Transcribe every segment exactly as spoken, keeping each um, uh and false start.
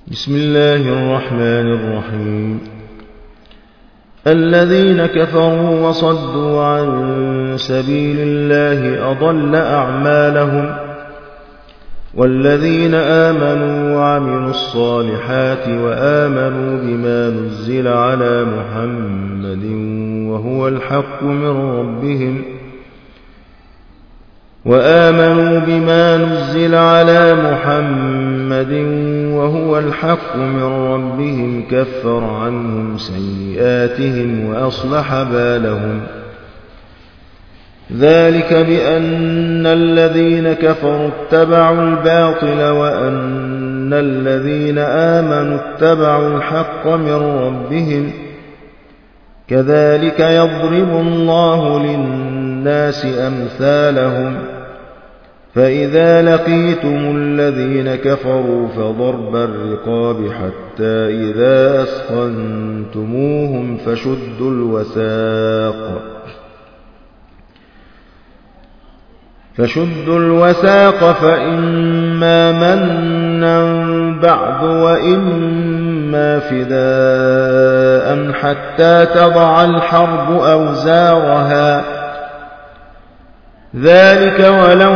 بسم الله الرحمن الرحيم. الذين كفروا وصدوا عن سبيل الله أضل أعمالهم، والذين آمنوا وعملوا الصالحات وآمنوا بما نزل على محمد وهو الحق من ربهم وآمنوا بما نزل على محمد وهو الحق من ربهم كفر عنهم سيئاتهم وأصلح بالهم. ذلك بأن الذين كفروا اتبعوا الباطل وأن الذين آمنوا اتبعوا الحق من ربهم. كذلك يضرب الله للناس أمثالهم. فإذا لقيتم الذين كفروا فضرب الرقاب حتى إذا أثخنتموهم فشدوا الوثاق فشدوا الوثاق فإما منا بعد وإما فداء حتى تضع الحرب أوزارها. ذلك ولو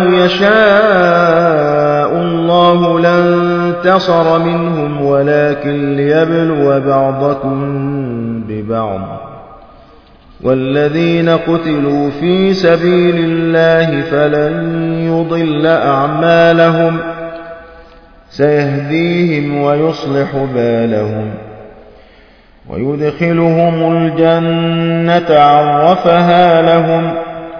يشاء الله لانتصر منهم ولكن ليبلو بعضكم ببعض. والذين قتلوا في سبيل الله فلن يضل أعمالهم سيهديهم ويصلح بالهم ويدخلهم الجنة عرفها لهم.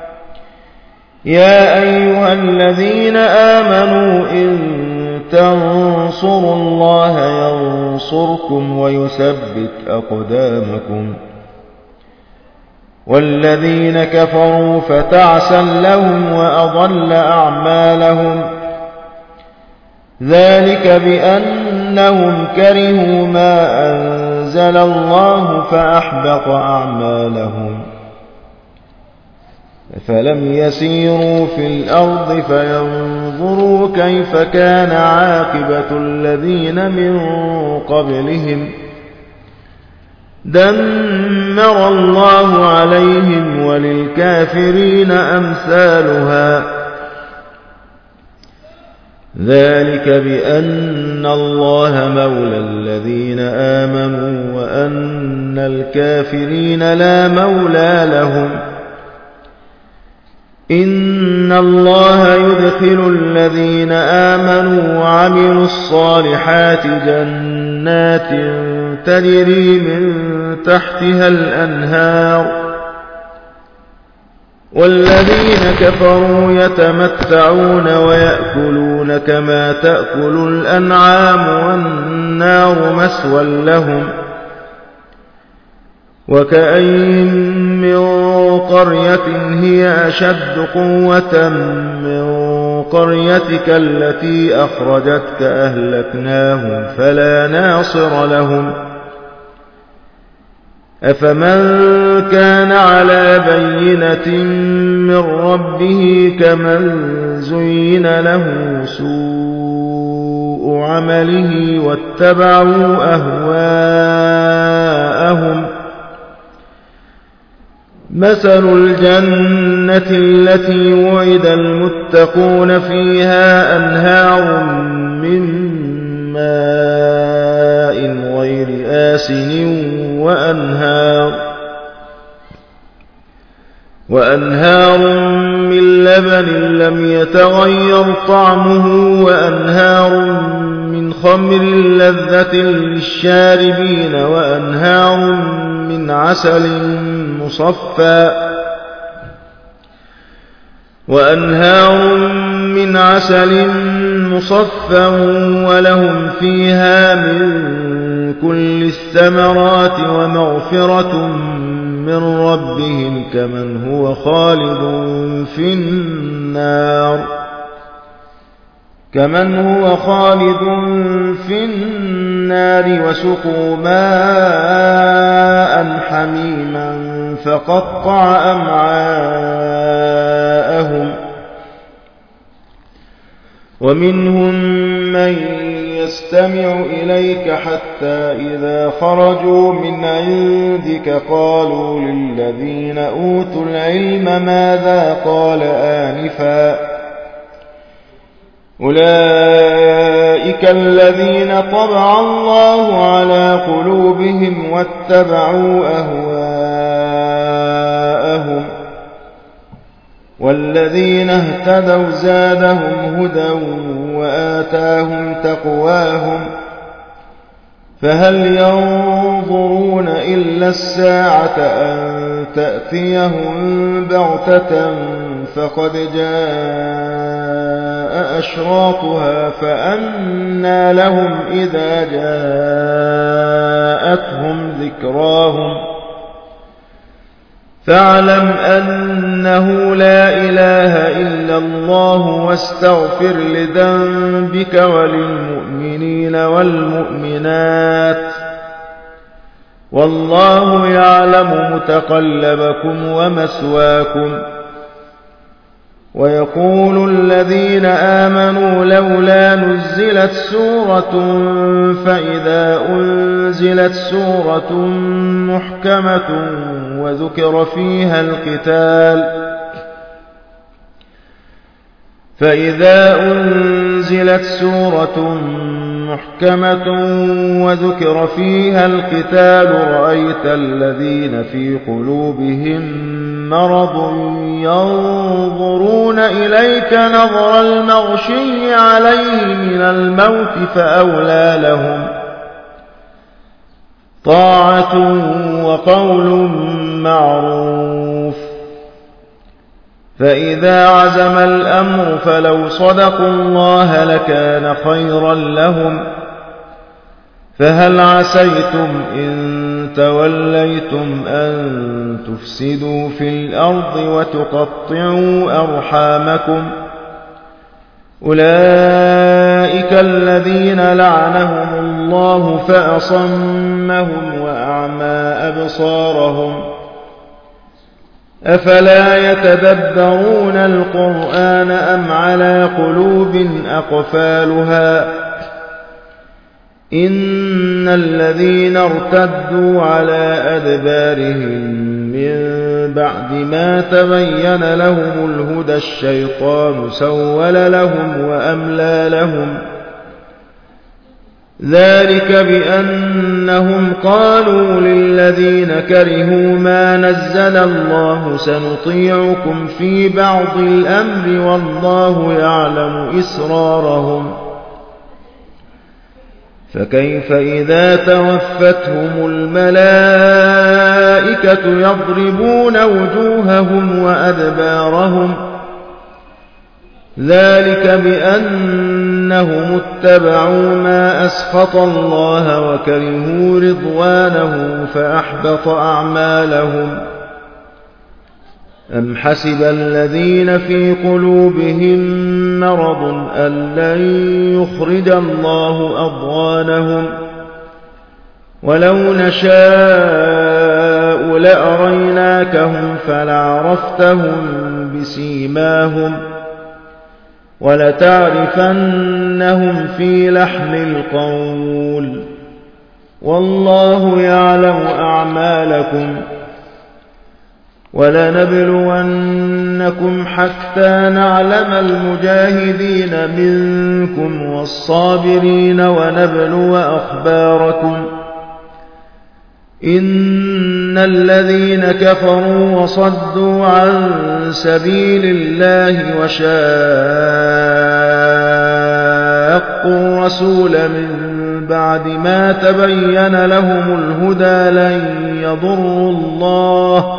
يا أيها الذين آمنوا إن تنصروا الله ينصركم ويثبت أقدامكم. والذين كفروا فتعسا لهم وأضل أعمالهم. ذلك بأنهم كرهوا ما أنزل الله فأحبط أعمالهم. فلم يسيروا في الأرض فينظروا كيف كان عاقبة الذين من قبلهم. دمر الله عليهم وللكافرين أمثالها. ذلك بأن الله مولى الذين آمنوا وأن الكافرين لا مولى لهم. إن الله يدخل الذين آمنوا وعملوا الصالحات جنات تجري من تحتها الأنهار. والذين كفروا يتمتعون ويأكلون كما تأكل الأنعام والنار مثوى لهم. وكأين من قرية هي أشد قوة من قريتك التي أخرجتك أهلكناهم فلا ناصر لهم. أفمن كان على بينة من ربه كمن زين له سوء عمله واتبعوا أهواءهم. مثل الجنة التي وعد المتقون فيها أنهار من ماء غير آسن وأنهار, وأنهار من لبن لم يتغير طعمه وأنهار من خمر لذة للشاربين وأنهار من عسل مصفى وأنهار من عسل مصفى ولهم فيها من كل الثمرات ومغفرة من ربهم كمن هو خالد في النار كمن هو خالد في النار وسقوا ماء حميما فقطع أمعاءهم. ومنهم من يستمع إليك حتى إذا خرجوا من عندك قالوا للذين أوتوا العلم ماذا قال آنفا أولئك الذين طبع الله على قلوبهم واتبعوا أهواءهم والذين اهتدوا زادهم هدى وآتاهم تقواهم فهل ينظرون إلا الساعة أن تأتيهم بغتة فقد جاء أشراطها فأنى لهم إذا جاءتهم ذكراهم فاعلم أنه لا إله إلا الله واستغفر لذنبك وللمؤمنين والمؤمنات والله يعلم متقلبكم ومثواكم ويقول الذين آمنوا لولا نزلت سورة فإذا أنزلت سورة محكمة وذكر فيها القتال فإذا أنزلت سورة محكمة وذكر فيها القتال رأيت الذين في قلوبهم مرض ينظرون إليك نظر المغشي عليه من الموت فأولى لهم طاعة وقول معروف فإذا عزم الأمر فلو صدقوا الله لكان خيرا لهم فهل عسيتم إن توليتم أن تفسدوا في الأرض وتقطعوا أرحامكم أولئك الذين لعنهم الله فأصمهم وأعمى أبصارهم أفلا يتدبرون القرآن أم على قلوب أقفالها إن الذين ارتدوا على أدبارهم من بعد ما تبين لهم الهدى الشيطان سول لهم وأملى لهم ذلك بأنهم قالوا للذين كرهوا ما نزل الله سنطيعكم في بعض الأمر والله يعلم إسرارهم فكيف إذا توفتهم الملائكة يضربون وجوههم وأدبارهم ذلك بأنهم اتبعوا ما أسخط الله وكرهوا رضوانه فأحبط أعمالهم أم حسب الذين في قلوبهم مرض أن لن يخرج الله أضغانهم ولو نشاء لأريناكهم فلعرفتهم بسيماهم ولتعرفنهم في لحن القول والله يعلم أعمالكم ولنبلونكم حتى نعلم المجاهدين منكم والصابرين ونبلو أخباركم إن الذين كفروا وصدوا عن سبيل الله وشاقوا الرسول من بعد ما تبين لهم الهدى لن يضروا الله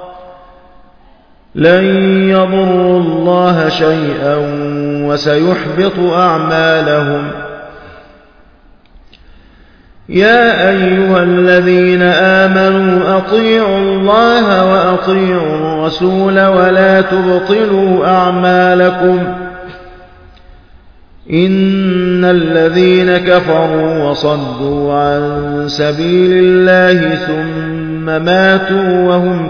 لن يضروا الله شيئا وسيحبط أعمالهم يا أيها الذين آمنوا أطيعوا الله وأطيعوا الرسول ولا تبطلوا أعمالكم إن الذين كفروا وصدوا عن سبيل الله ثم ماتوا وهم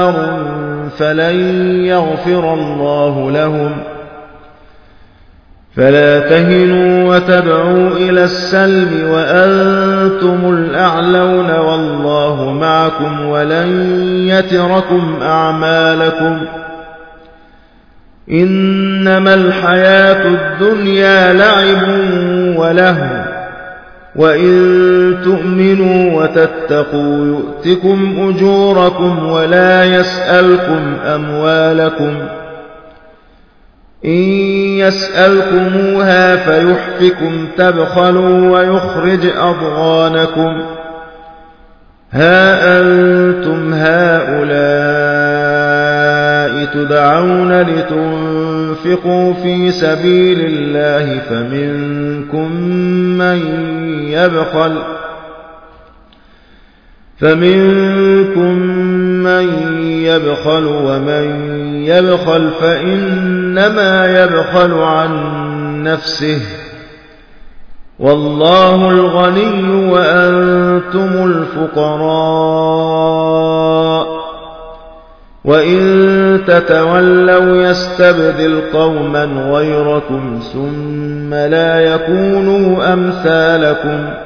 كفار فلن يغفر الله لهم فلا تهنوا وتدعوا إلى السلم وأنتم الأعلون والله معكم ولن يتركم أعمالكم إنما الحياة الدنيا لعب ولهو وإن تؤمنوا وتتقوا يؤتكم أجوركم ولا يسألكم أموالكم إن يسألكموها فيحفكم تبخلوا ويخرج أضغانكم ها أنتم هؤلاء تدعون لتنفقوا في سبيل الله فمنكم من يبخل فمنكم من يبخل ومن يبخل فإنما يبخل عن نفسه والله الغني وأنتم الفقراء وإن تتولوا يستبدل قوما غيركم ثم لا يكونوا أمثالكم